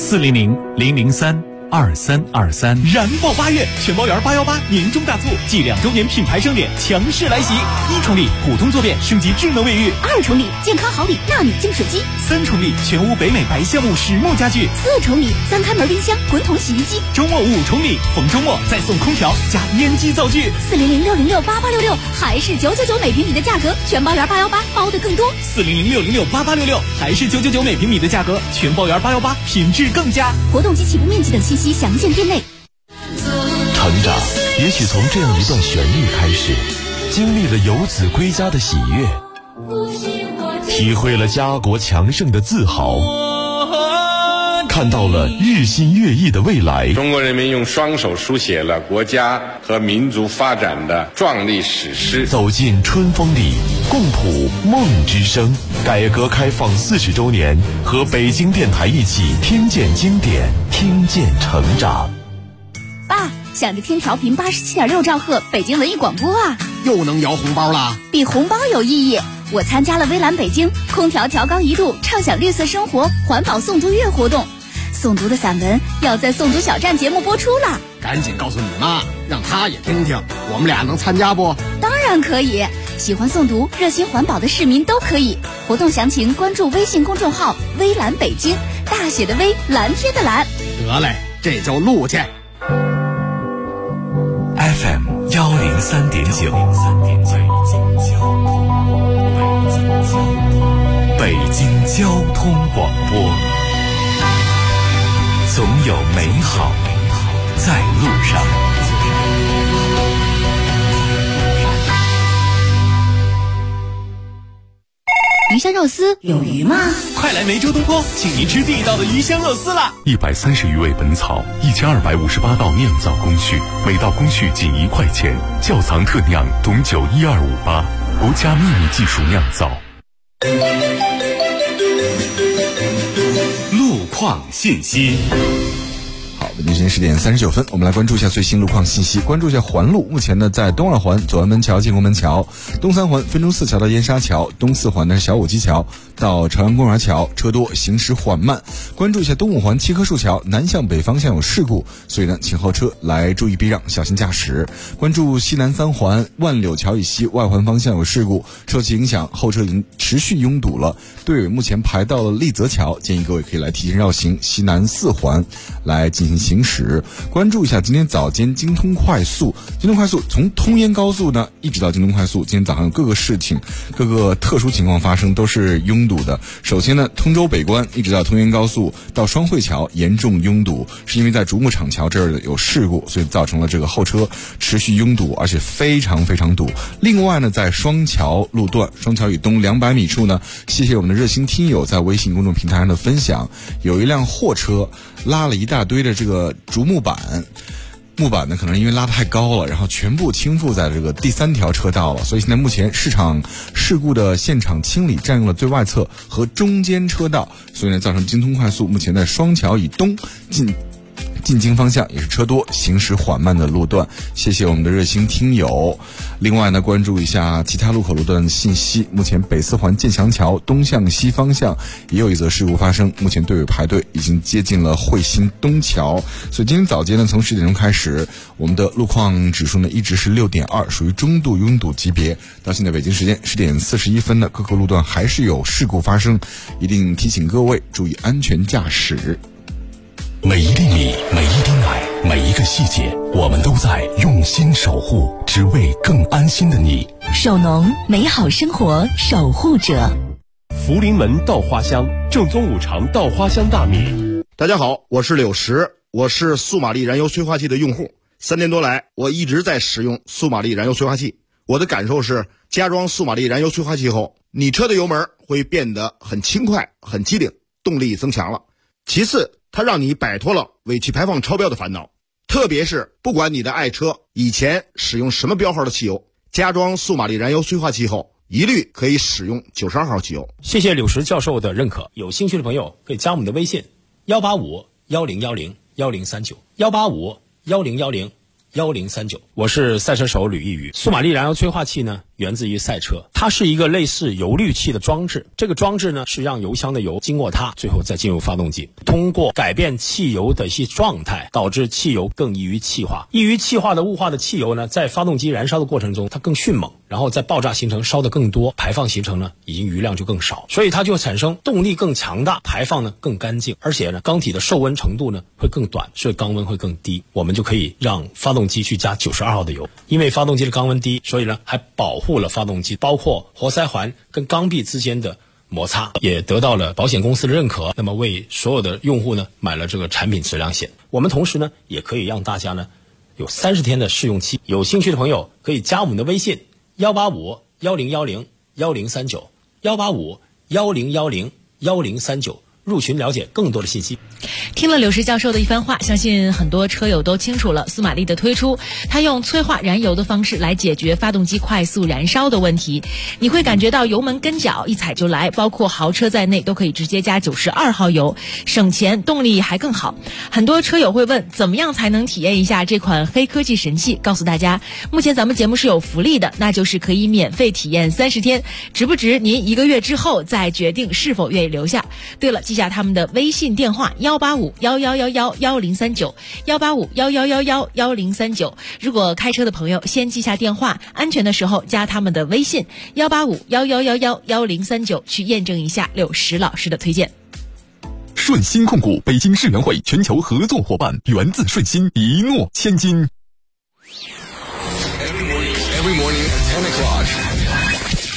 400-003-2323。燃爆8月，全包圆818年终大促暨2周年品牌盛典强势来袭！1重礼普通坐便升级智能卫浴 ，2重礼健康好礼纳米净水机 ，3重礼全屋北美白橡木实木家具 ，4重礼3开门冰箱、滚筒洗衣机。 周末5重礼，逢周末再送空调加烟机灶具。 400-606-8866，还是999每平米的价格，全包圆818包的更多。 400-606-8866，还是999每平米的价格，全包圆818品质更佳。 活动及起步面积等信息详见店内。 成长也许从这样一段旋律开始，经历了游子归家的喜悦，体会了家国强盛的自豪，看到了日新月异的未来。 中国人民用双手书写了国家和民族发展的壮丽史诗。 走进春风里，共谱梦之声。改革开放40周年，和北京电台一起听见经典，听见成长。 爸，想着听调频87.6兆赫北京文艺广播啊， 又能摇红包了？ 比红包有意义。我参加了微蓝北京空调调高1度，畅享绿色生活环保诵读月活动。诵读的散文要在诵读小站节目播出了， 赶紧告诉你妈，让她也听听。我们俩能参加不？ 当然可以，喜欢诵读、热心环保的市民都可以。活动详情关注微信公众号“微蓝北京”，大写的微，蓝天的蓝。 得嘞，这就录去。 FM 103.9，北京交通广播。 总有美好在路上。 鱼香肉丝有鱼吗？ 快来梅州东坡，请您吃地道的鱼香肉丝啦 ！130余味本草，1258道酿造工序，每道工序仅1块钱，窖藏特酿，董酒12588，国家秘密技术酿造。 路况信息。 北京时间10点39分，我们来关注一下最新路况信息。关注一下环路，目前呢，在东二环左安门桥、建国门桥，东三环分钟寺桥到燕沙桥，东四环的小武基桥到朝阳公园桥，车多，行驶缓慢。关注一下东五环七棵树桥南向北方向有事故，所以呢，请后车来注意避让，小心驾驶。关注西南三环万柳桥以西外环方向有事故，受其影响，后车已经持续拥堵了，队尾目前排到了立泽桥，建议各位可以来提前绕行西南四环来进行行驶。关注一下今天早间京通快速从通燕高速呢一直到京通快速，今天早上有各个事情、各个特殊情况发生，都是拥堵的。首先呢，通州北关一直到通燕高速到双汇桥严重拥堵，是因为在竹木厂桥这儿有事故，所以造成了这个后车持续拥堵，而且非常非常堵。另外呢，在双桥路段双桥以东200米处呢，谢谢我们的热心听友在微信公众平台上的分享，有一辆货车拉了一大堆的这个竹木板呢，可能因为拉得太高了，然后全部倾覆在这个第3条车道了，所以现在目前事故的现场清理占用了最外侧和中间车道，所以呢，造成京通快速目前在双桥以东进京方向也是车多，行驶缓慢的路段。谢谢我们的热心听友。另外呢，关注一下其他路口路段的信息。目前北四环建祥桥东向西方向也有一则事故发生，目前队尾排队已经接近了汇鑫东桥。所以今天早间呢，从10点钟开始，我们的路况指数呢一直是6.2，属于中度拥堵级别。到现在北京时间10点41分呢，各个路段还是有事故发生，一定提醒各位注意安全驾驶。 每一粒米，每一滴奶，每一个细节，我们都在用心守护，只为更安心的你。 守农，美好生活守护者。 福临门稻花香，正宗五常稻花香大米。 大家好，我是柳石，我是素玛丽燃油催化器的用户。3年多来，我一直在使用素玛丽燃油催化器。我的感受是，加装素玛丽燃油催化器后，你车的油门会变得很轻快、很机灵，动力增强了。其次，它让你摆脱了尾气排放超标的烦恼，特别是不管你的爱车以前使用什么标号的汽油，加装素玛丽燃油催化器后，一律可以使用92号汽油。 谢谢柳石教授的认可，有兴趣的朋友可以加我们的微信185-1010-1039，185-1010-1039。我是赛车手吕一宇。素玛丽燃油催化器呢，源自于赛车，它是一个类似油滤器的装置。这个装置呢，是让油箱的油经过它，最后再进入发动机，通过改变汽油的一些状态，导致汽油更易于气化。易于气化的雾化的汽油呢，在发动机燃烧的过程中，它更迅猛，然后在爆炸形成烧得更多，排放形成呢，已经余量就更少，所以它就产生动力更强大，排放呢更干净，而且呢，缸体的受温程度呢会更短，所以缸温会更低。我们就可以让发动机去加92号的油，因为发动机的缸温低，所以呢还保护了发动机，包括活塞环跟缸壁之间的摩擦，也得到了保险公司的认可。那么为所有的用户呢买了这个产品质量险。我们同时呢也可以让大家呢有30天的试用期。有兴趣的朋友可以加我们的微信185-1010-1039，185-1010-1039，入群了解更多的信息。 听了柳石教授的一番话，相信很多车友都清楚了苏玛丽的推出，它用催化燃油的方式来解决发动机快速燃烧的问题。你会感觉到油门跟脚一踩就来，包括豪车在内都可以直接加92号油，省钱，动力还更好。很多车友会问，怎么样才能体验一下这款黑科技神器？告诉大家，目前咱们节目是有福利的，那就是可以免费体验30天，值不值您1个月之后再决定是否愿意留下。对了，记下他们的微信电话185-1111-1039，185-1111-1039。如果开车的朋友先记下电话，安全的时候加他们的微信185-1111-1039，去验证一下柳石老师的推荐。 顺鑫控股北京世园会全球合作伙伴，源自顺鑫，一诺千金。 Every morning at 10 o'clock.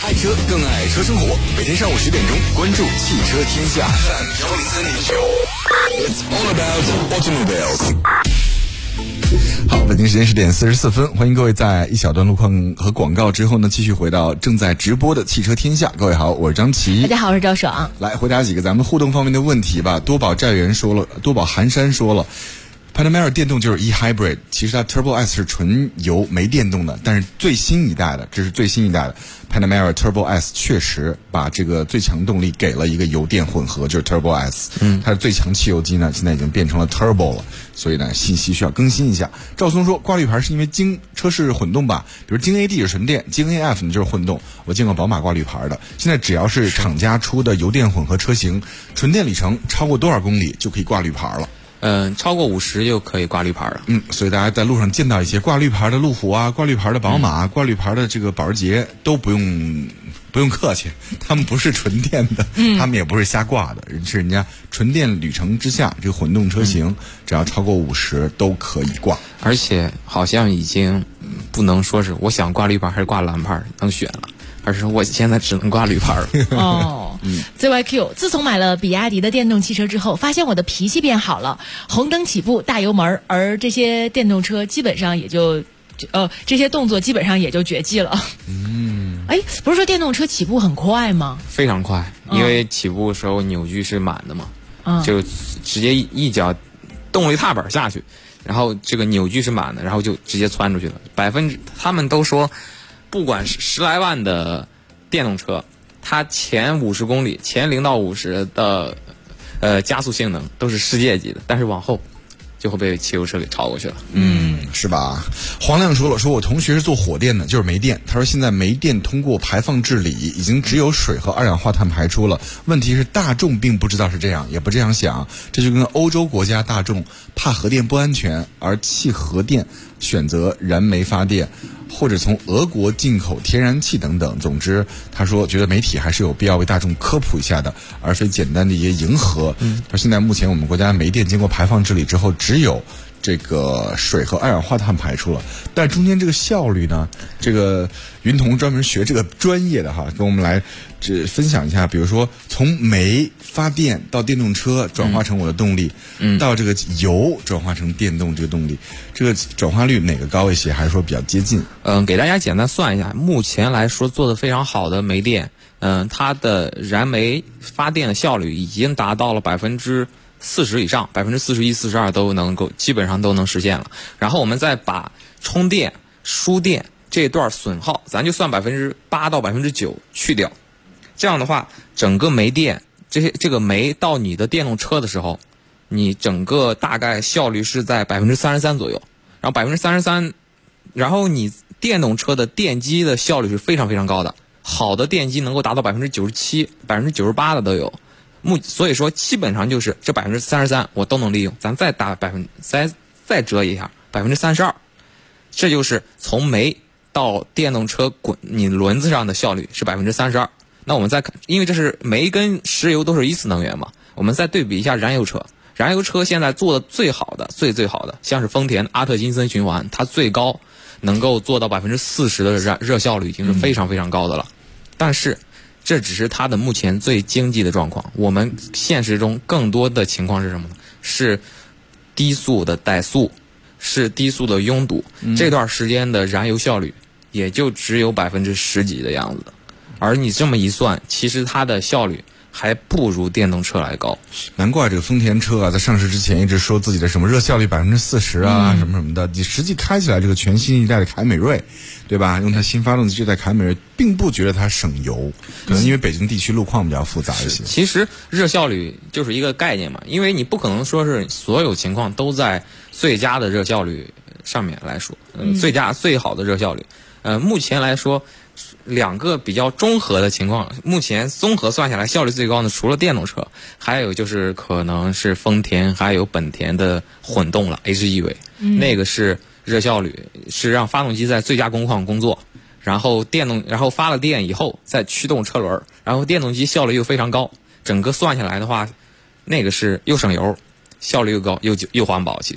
爱车更爱车生活，每天上午10点钟，关注汽车天下。It's all about automobiles。 好，北京时间10点44分，欢迎各位在一小段路况和广告之后呢，继续回到正在直播的汽车天下。各位好，我是张琪。 大家好，我是赵爽。 来回答几个咱们互动方面的问题吧。多宝寨园说了，多宝寒山说了。Panamera 电动就是 e-hybrid， 其实它 Turbo S 是纯油没电动的，但是最新一代的，这是最新一代的 Panamera Turbo S 确实把这个最强动力给了一个油电混合，就是 Turbo S。它的最强汽油机呢，现在已经变成了 Turbo 了，所以呢，信息需要更新一下。赵松说，挂绿牌是因为车是混动吧？比如京 AD 是纯电，京 AF 呢就是混动。我见过宝马挂绿牌的。现在只要是厂家出的油电混合车型，纯电里程超过多少公里就可以挂绿牌了。 超过50就可以挂绿牌了。 所以大家在路上见到一些挂绿牌的路虎啊，挂绿牌的宝马，挂绿牌的这个保时捷，都不用客气，他们不是纯电的，他们也不是瞎挂的，是人家纯电旅程之下，这个混动车型，只要超过50都可以挂。 而且好像已经不能说是我想挂绿牌还是挂蓝牌能选了，而是我现在只能挂绿牌了。 哦，ZYQ 自从买了比亚迪的电动汽车之后，发现我的脾气变好了，红灯起步大油门，而这些电动车基本上也就这些动作基本上也就绝迹了。不是说电动车起步很快吗？ 非常快，因为起步的时候扭矩是满的嘛，就直接一脚动力踏板下去，然后这个扭矩是满的，然后就直接窜出去了。他们都说，不管是10来万的电动车，它前50公里，前0到50的加速性能都是世界级的，但是往后就会被汽油车给超过去了。 是吧？黄亮说了，说我同学是做火电的，就是煤电。他说现在煤电通过排放治理，已经只有水和二氧化碳排出了。问题是大众并不知道是这样，也不这样想。这就跟欧洲国家大众怕核电不安全，而弃核电，选择燃煤发电，或者从俄国进口天然气等等。总之，他说觉得媒体还是有必要为大众科普一下的，而非简单的一些迎合。他说现在目前我们国家煤电经过排放治理之后，只有这个水和二氧化碳排出了，但中间这个效率呢，这个云彤专门学这个专业的哈，跟我们来分享一下，比如说从煤发电到电动车转化成我的动力，到这个油转化成电动这个动力，这个转化率哪个高一些，还是说比较接近？ 给大家简单算一下，目前来说做的非常好的煤电，它的燃煤发电的效率已经达到了40%以上，41%、42%都能够，基本上都能实现了。然后我们再把充电、输电这段损耗，咱就算8%到9%去掉。这样的话，整个煤电这个煤到你的电动车的时候，你整个大概效率是在33%左右。然后33%，然后你电动车的电机的效率是非常非常高的，好的电机能够达到97%、98%的都有。所以说基本上就是这33%我都能利用，咱再再折一下32%，这就是从煤到电动车你轮子上的效率是32%。那我们再看，因为这是煤跟石油都是一次能源嘛，我们再对比一下燃油车。燃油车现在做的最好的、最好的，像是丰田阿特金森循环，它最高能够做到40%的热效率，已经是非常非常高的了。但是这只是它的目前最经济的状况，我们现实中更多的情况是什么呢？是低速的怠速，是低速的拥堵，这段时间的燃油效率也就只有10%几的样子。而你这么一算，其实它的效率还不如电动车来高。 难怪这个丰田车啊，在上市之前一直说自己的什么热效率40%啊，什么什么的。你实际开起来，这个全新一代的凯美瑞，对吧？用它新发动机这代凯美瑞，并不觉得它省油，可能因为北京地区路况比较复杂一些。 其实热效率就是一个概念嘛，因为你不可能说是所有情况都在最佳的热效率上面来说，最好的热效率。目前来说，两个比较中和的情况，目前综合算下来效率最高的，除了电动车，还有就是可能是丰田还有本田的混动了 HEV，那个是热效率是让发动机在最佳工况工作，然后发了电以后再驱动车轮，然后电动机效率又非常高，整个算下来的话，那个是又省油，效率又高又环保。其实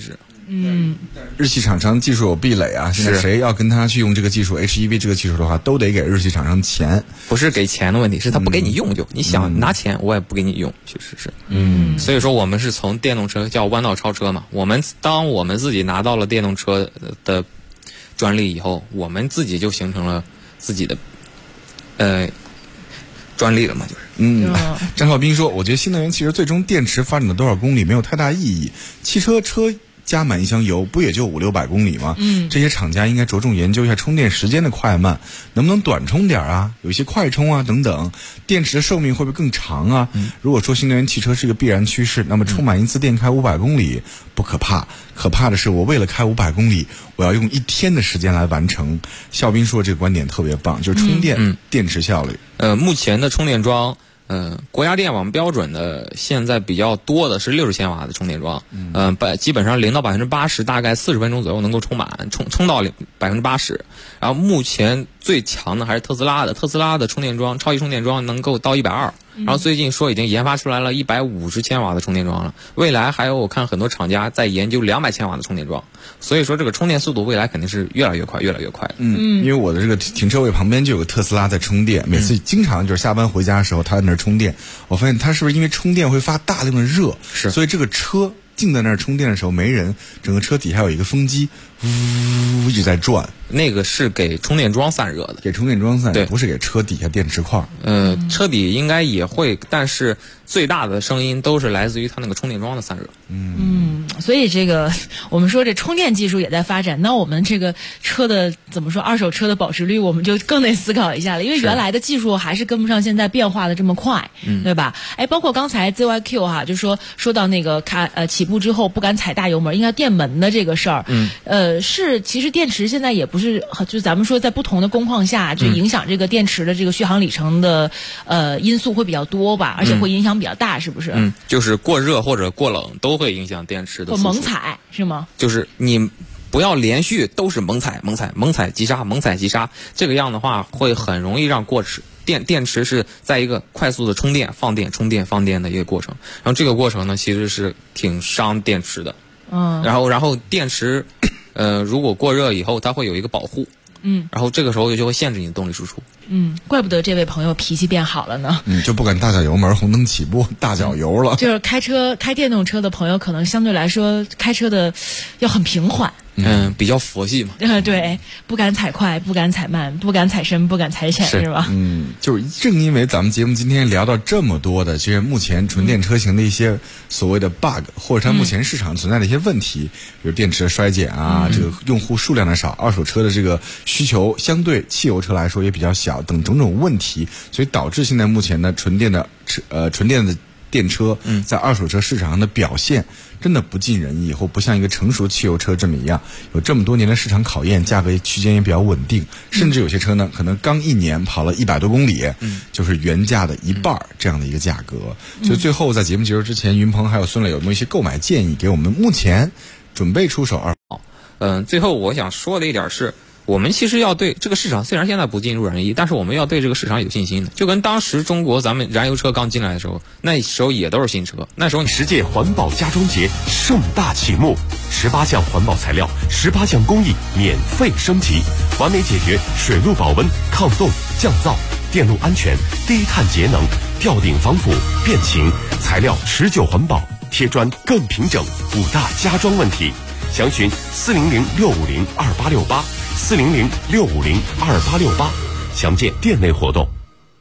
日系厂商技术有壁垒啊，现在谁要跟他去用这个技术 HEV 这个技术的话，都得给日系厂商钱。 不是给钱的问题，是他不给你用就，你想拿钱我也不给你用，确实是。所以说我们是从电动车叫弯道超车嘛，当我们自己拿到了电动车的专利以后，我们自己就形成了自己的专利了嘛，就是。 张少斌说，我觉得新能源汽车最终电池发展到多少公里没有太大意义，汽车加满一箱油不也就500-600公里吗？这些厂家应该着重研究一下充电时间的快慢，能不能短充点啊，有一些快充啊等等，电池的寿命会不会更长啊？如果说新能源汽车是一个必然趋势，那么充满一次电开500公里不可怕，可怕的是我为了开500公里，我要用1天的时间来完成。肖斌说这个观点特别棒，就是充电电池效率。 目前的充电桩。国家电网标准的现在比较多的是60千瓦的充电桩，基本上0到80%，大概40分钟左右能够充满，充到80%。然后目前最强的还是特斯拉的充电桩，超级充电桩能够到120。然后最近说已经研发出来了150千瓦的充电桩了，未来还有我看很多厂家在研究200千瓦的充电桩，所以说这个充电速度未来肯定是越来越快。 因为我的这个停车位旁边就有个特斯拉在充电，每次经常就是下班回家的时候他在那儿充电，我发现他是不是因为充电会发大量的热，所以这个车静在那儿充电的时候没人，整个车底下有一个风机呜一直在转， 那个是给充电桩散热的， 给充电桩散热，不是给车底下电池块。 车底应该也会，但是最大的声音都是来自于它那个充电桩的散热。 所以这个我们说这充电技术也在发展，那我们这个车的怎么说，二手车的保值率我们就更得思考一下了，因为原来的技术还是跟不上现在变化的这么快，对吧？包括刚才 ZYQ 哈，就说到那个起步之后不敢踩大油门，应该电门的这个事儿，是其实电池现在也不是，就咱们说在不同的工况下，就影响这个电池的这个续航里程的因素会比较多吧，而且会影响比较大，是不是？ 就是过热或者过冷都会影响电池的。 猛踩是吗？ 就是你不要连续都是猛踩急刹，这个样的话会很容易让电池是在一个快速的充电放电的一个过程，然后这个过程呢其实是挺伤电池的。然后电池如果过热以后它会有一个保护，然后这个时候就会限制你的动力输出。 怪不得这位朋友脾气变好了呢。 就不敢大脚油门，红灯起步大脚油了。 就是开电动车的朋友，可能相对来说开车的要很平缓。 比较佛系嘛。 对，不敢踩快，不敢踩慢，不敢踩深，不敢踩浅，是吧？ 就是正因为咱们节目今天聊到这么多的，其实目前纯电车型的一些所谓的 bug，或者它目前市场存在的一些问题，比如电池的衰减啊，这个用户数量的少，二手车的这个需求相对汽油车来说也比较小，等种种问题，所以导致现在目前的纯电的电车在二手车市场上的表现真的不尽人意，或不像一个成熟汽油车这么一样，有这么多年的市场考验，价格区间也比较稳定，甚至有些车呢可能刚1年跑了100多公里，就是原价的1半这样的一个价格。所以最后在节目结束之前，云鹏还有孙磊有没有一些购买建议给我们目前准备出手最后我想说的一点是，我们其实要对这个市场，虽然现在不尽如人意，但是我们要对这个市场有信心的。就跟当时中国咱们燃油车刚进来的时候，那时候也都是新车，那时候 10届环保家装节盛大启幕，18项环保材料，18项工艺免费升级，完美解决水路保温、抗冻、降噪、电路安全、低碳节能、吊顶防腐、变形、材料持久环保、贴砖更平整5大家装问题。详询400-650-2868。400-650-2868，详见店内活动。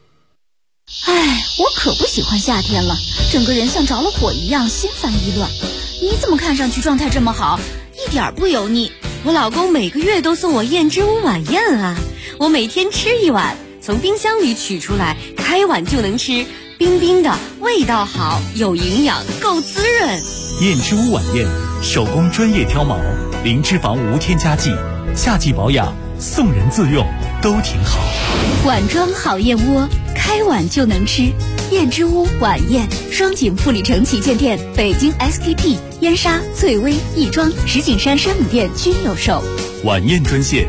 我可不喜欢夏天了，整个人像着了火一样心烦意乱。你怎么看上去状态这么好，一点不油腻？ 我老公每个月都送我燕之屋晚宴啊，我每天吃1碗，从冰箱里取出来，开碗就能吃，冰冰的，味道好，有营养，够滋润。 燕之屋晚宴，手工专业挑毛，零脂肪无添加剂，夏季保养，送人自用都挺好。 碗装好燕窝，开碗就能吃。燕之屋晚宴，双井富力城旗舰店、北京 SKP、燕莎、翠微、亦庄、石景山山姆店均有售。 晚宴专线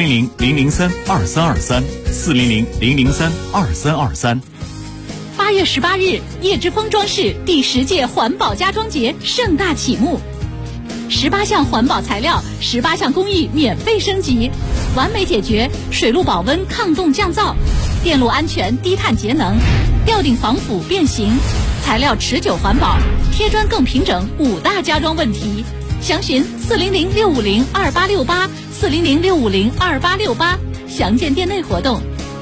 400-003-2323，400-003-2323。 8月18日，叶之峰装饰第10届环保家装节盛大启幕。 ，18项环保材料，18项工艺免费升级，完美解决水路保温、抗冻降噪，电路安全、低碳节能，吊顶防腐变形，材料持久环保，贴砖更平整，5大家装问题。详询400-650-2868，400-650-2868，详见店内活动。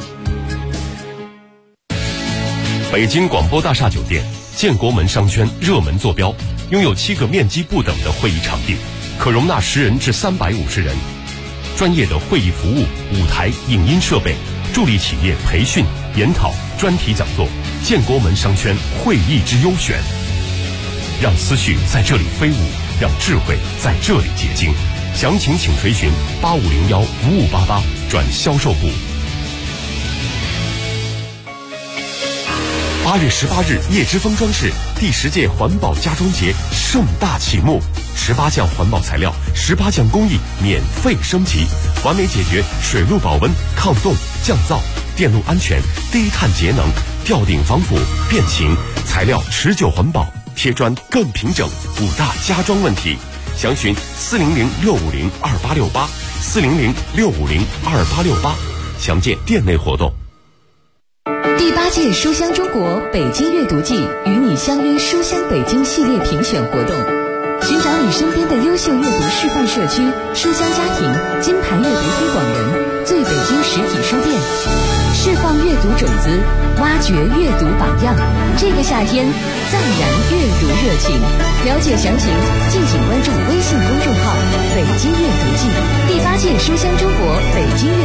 北京广播大厦酒店建国门商圈热门坐标，拥有7个面积不等的会议场地，可容纳10人至350人。专业的会议服务、舞台、影音设备，助力企业培训、研讨、专题讲座。建国门商圈会议之优选，让思绪在这里飞舞，让智慧在这里结晶。详情请垂询8501-5588转销售部。8月18日，叶之峰装饰第10届环保家装节盛大启幕，18项环保材料，18项工艺免费升级，完美解决水路保温、抗冻、降噪，电路安全、低碳节能，吊顶防腐变形，材料持久环保，贴砖更平整，5大家装问题。详询400-650-2868，400-650-2868，详见店内活动。 第8届书香中国北京阅读季与你相约书香北京系列评选活动，寻找你身边的优秀阅读示范社区、书香家庭、金牌阅读推广人、最北京实体书店，释放阅读种子，挖掘阅读榜样。这个夏天，再燃阅读热情。了解详情，敬请关注微信公众号“北京阅读季”。第8届书香中国北京阅